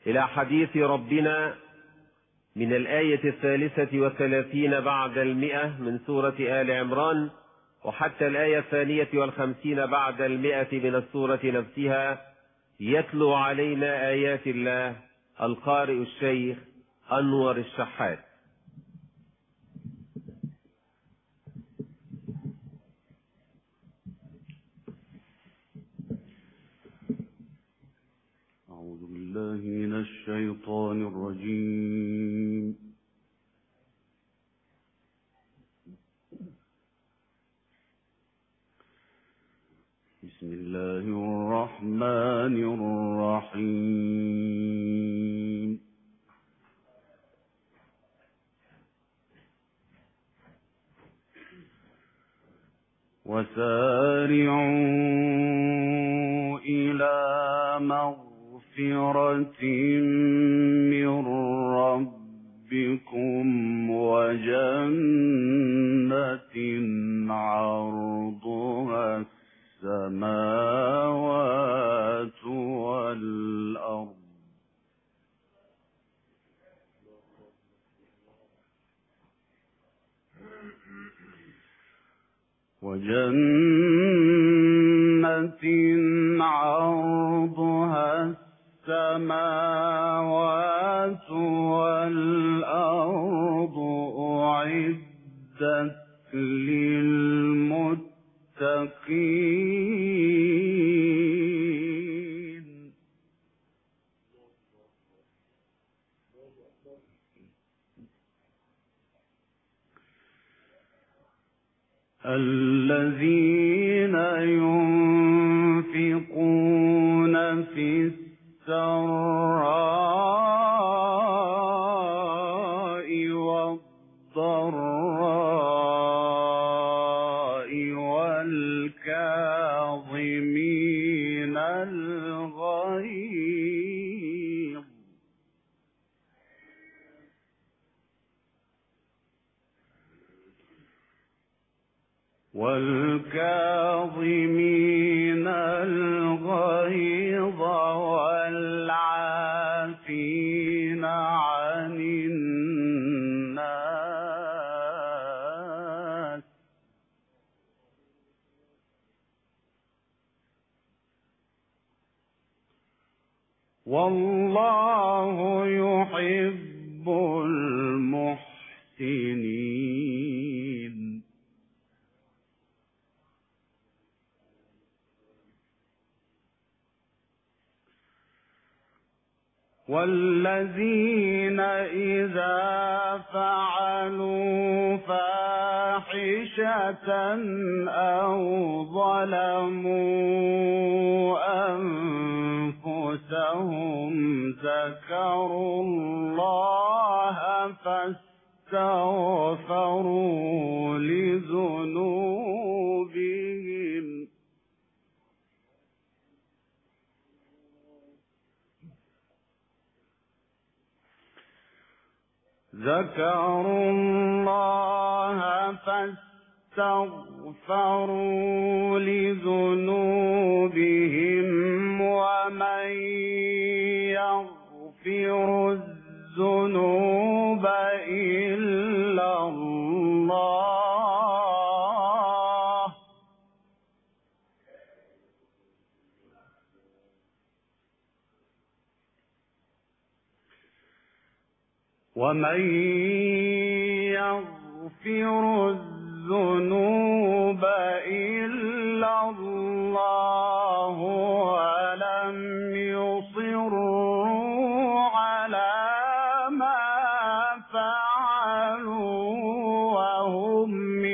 إلى حديث ربنا من الآية 33 بعد 100 من سورة آل عمران، وحتى الآية 52 بعد 100 من السورة نفسها، يتلو علينا آيات الله القارئ الشيخ أنور الشحات. أعوذ بالله من الشيطان الرجيم. بسم الله الرحمن الرحيم. وسارعوا إلى مغفرة من ربكم وجنة عرضها السماوات والأرض عرضها السماوات والأرض أعدت للمتقين الذين ينفقون في السراء والضراء والكاظمين الغيظ والعافين عن الناس والله يحب المحسنين. والذين إذا فعلوا فاحشة أو ظلموا أنفسهم ذكروا الله فاستغفروا لذنوبهم ومن يغفر الذنوب إلا الله ومن يغفر الذنوب إلا الله ولم يصروا على ما فعلوا وهم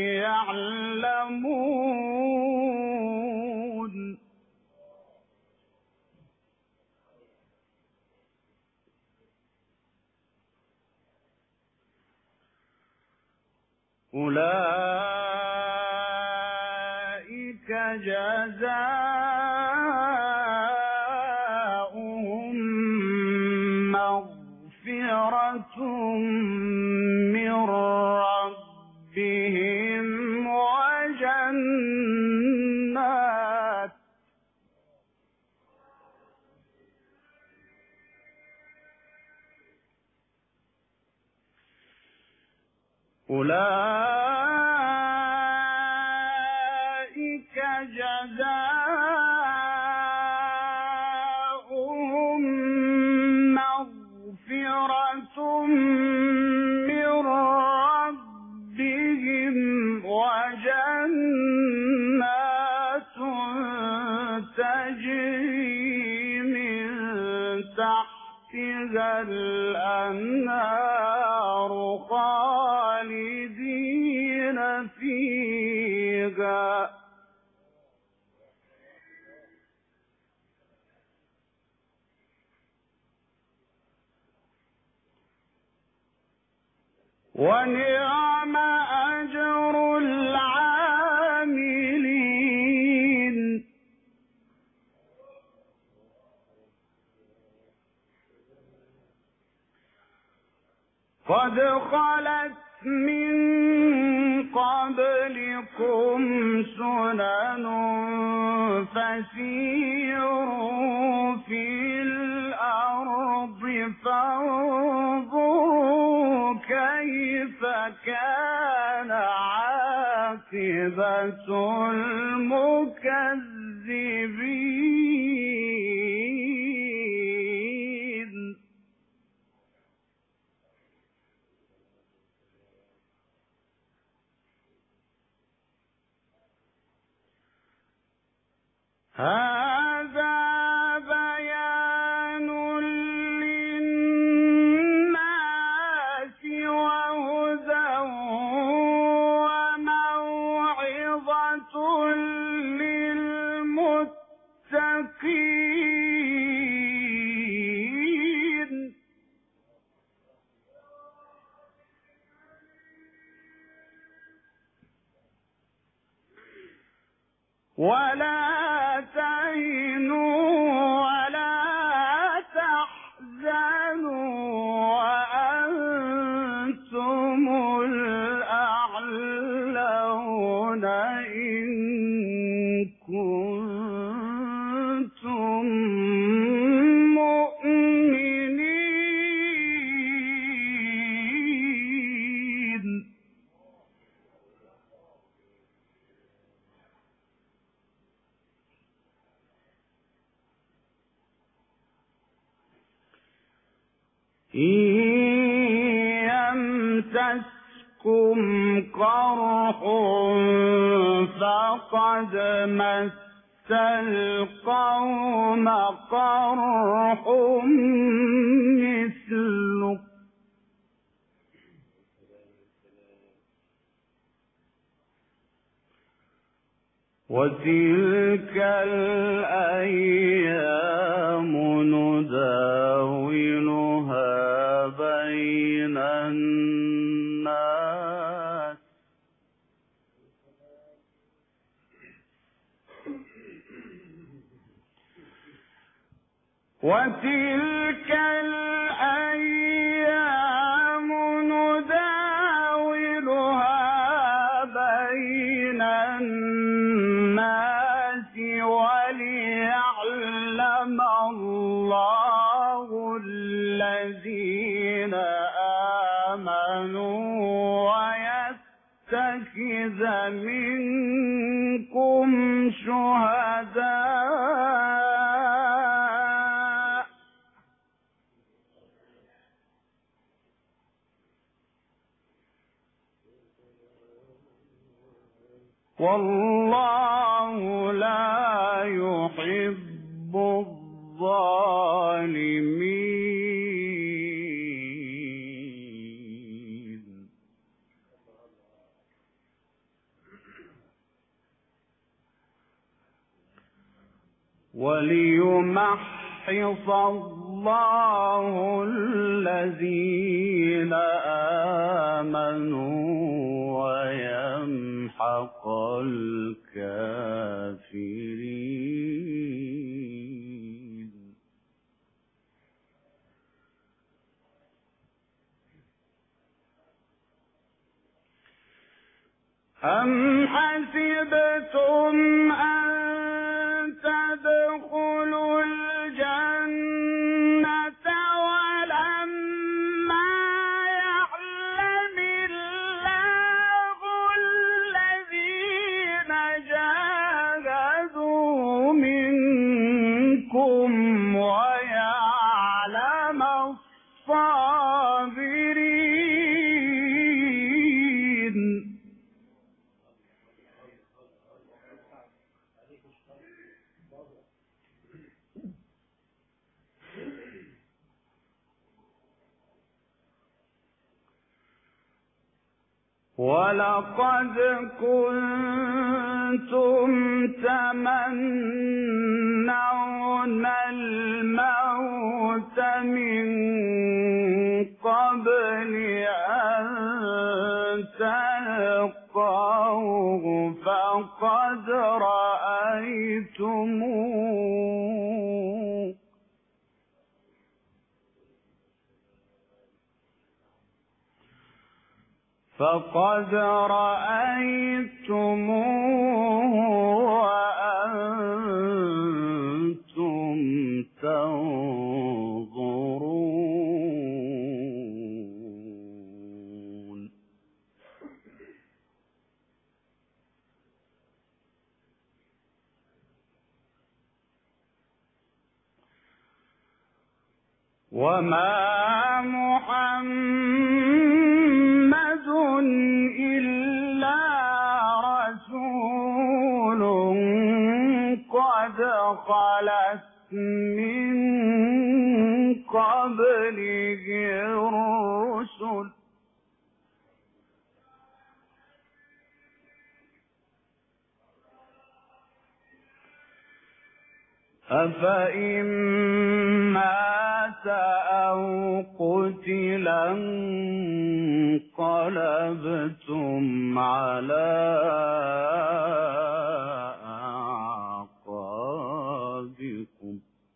يعلمون أولئك جزاؤهم مغفرة من ربهم أولئك جزاؤهم مغفرة من ربهم وجنات تجري من تحتها الأنهار خالدين فيها ونعم أجر العاملين قد خلت من قبلكم سنن فسيروا في الأرض فانظروا كيف كان عاقبة المكذبين هذا بيان للناس وهدى وموعظة للمتقين ولا تهنوا ولا تحزنوا وأنتم الأعلون إن كنتم مؤمنين إن يمسسكم قرح فقد مس القوم قرح مثله وتلك الأيام نداولها بين الناس وتلك الأيام نداولها بين الناس وليعلم الله الذين آمنوا ويتخذ منكم شهداء والله لا يحب الظالمين وليمحص الله الذين آمنوا ويمحق الكافرين أم حسبتم أن تدخلوا الجنة ولما يعلم الله الصابرين. ولقد كنتم تمنون الموت من قبل أن تلقوه فقد رأيتموه وأنتم تنظرون. وما محمد إلا رسول قد خلت من قبله الرسل أفإن مات أو قتلا انقلبتم على أعقابكم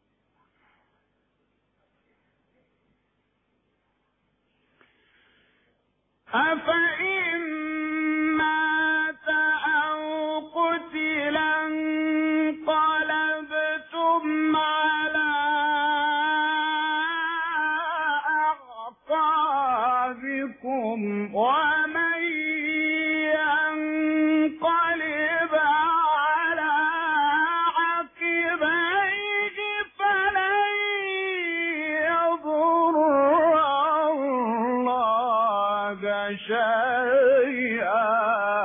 أفإن مات أو قتلا انقلبتم على أعقابكم ومن ينقلب على عقبيه فلن يضر الله شيئا.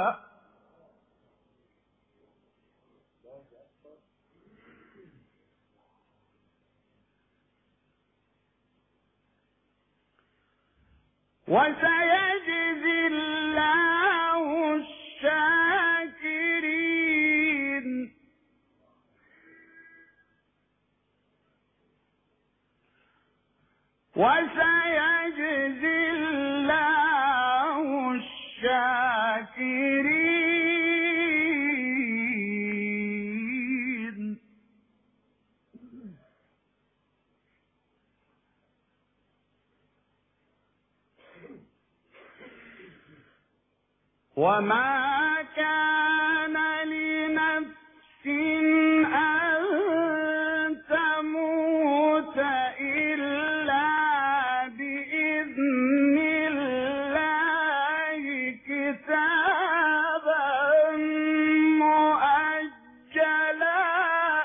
وسيجزي الله الشاكرين. وسيجزي الله الشاكرين. وما كان لنفس أن تموت إلا بإذن الله كتابا مؤجلا.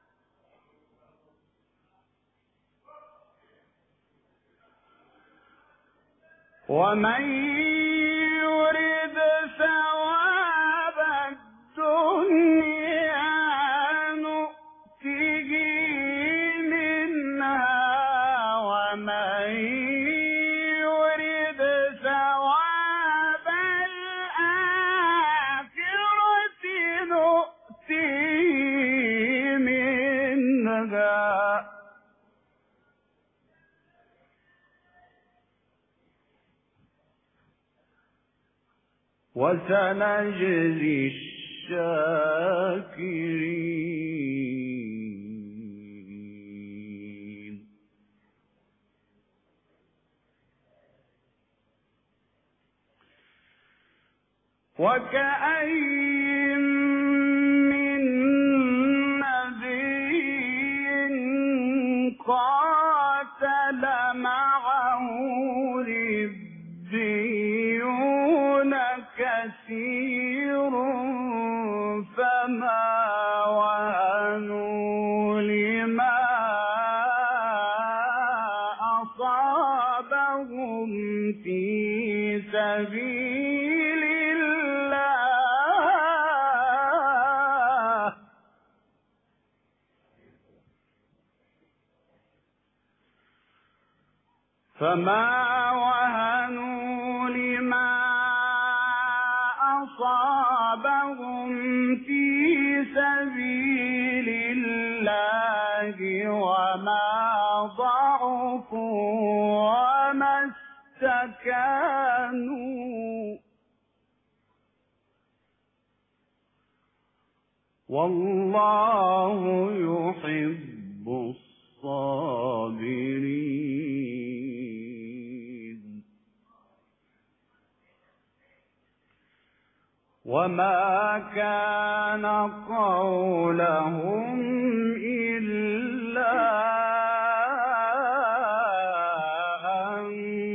ومن يرد ثواب الدنيا نؤته منها ومن يرد ثواب الآخرة نؤته منها وسنجزي الشاكرين. وكأين من نبي قاتل معه ربيون كثير فما وهنوا لما أصابهم في سبيل الله فما وهنوا لما أصابهم في سبيل الله وما ضعفوا وما استكانوا والله يحب الصابرين وما كان قولهم إلا أن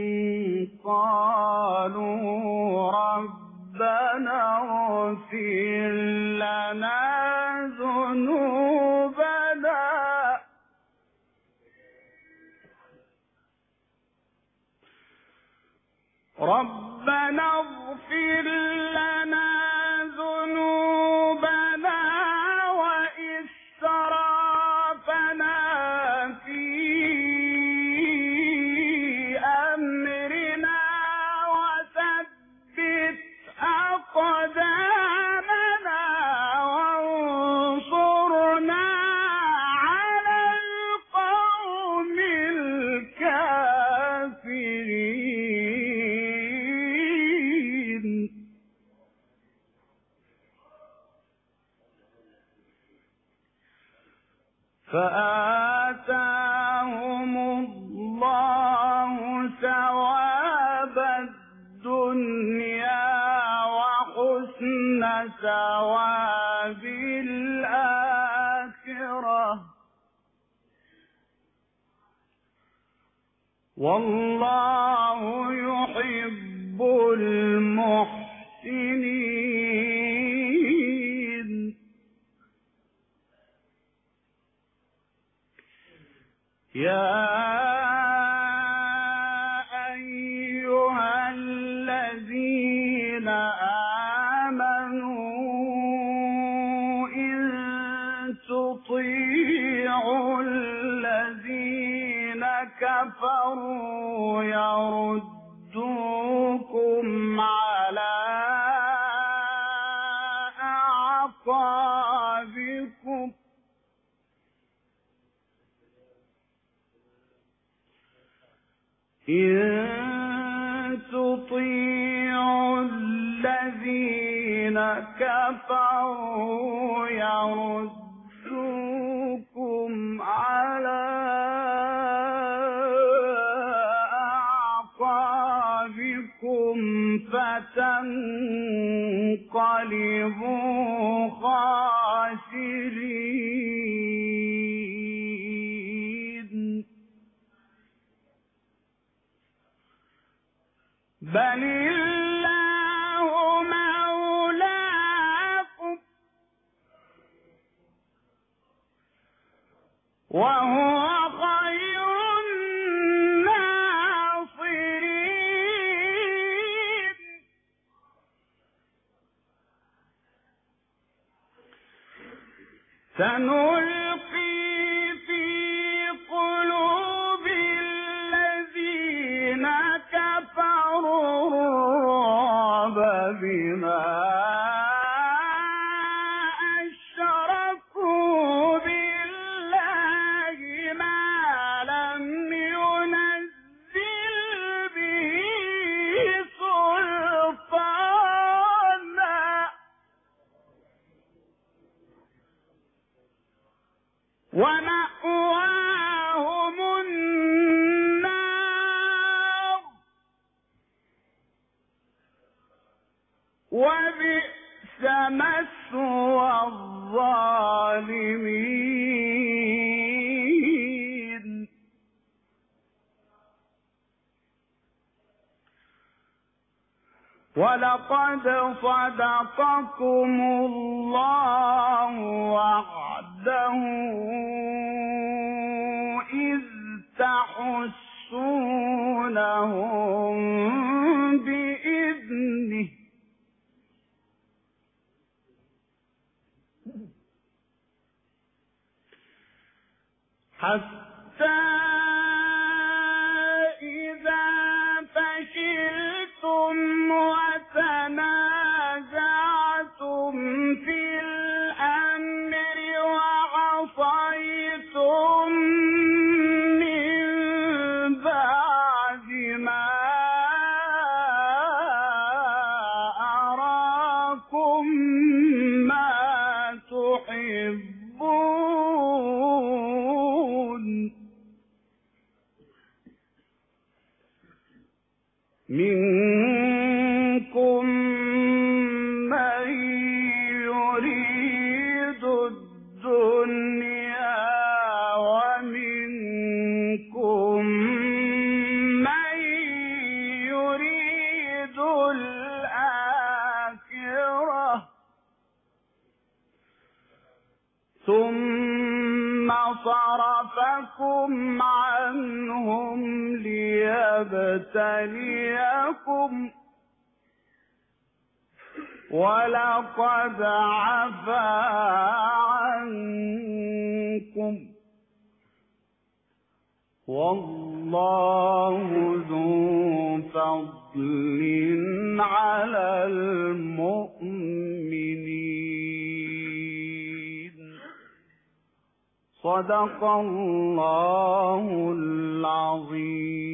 قالوا ربنا اغفر لنا ذنوبنا ربنا اغفر لنا ذنوبنا وإسرافنا في أمرنا وثبت أقدامنا وانصرنا على القوم الكافرين فآتاهم الله ثواب الدنيا وحسن ثواب الآخرة والله يحب المحسنين يا أيها الذين آمنوا إن تطيعوا الذين كفروا يردوكم على أعقابكم إن تطيعوا الذين كفروا يردوكم على أعقابكم فتنقلبوا خاسرين بل الله مولاكم وهو خير الناصرين سنلقي في قلوب الذين كفروا الرعب بما أشركوا بالله ما لم ينزل به سلطانا ومأواهم النار وبئس مثوى الظالمين ولقد صدقكم الله وعده إذ تحسون يسبحونهم بإذنه حتى إذا فشلتم وتنازعتم في الأمر وعصيتم من بعد ما أراكم ما تحبون منكم من يريد الدنيا ومنكم من يريد الآخرة ثم صرفكم عنهم ليبتليكم ولقد عفا عنكم والله ذو فضل على المؤمنين. صدق الله العظيم.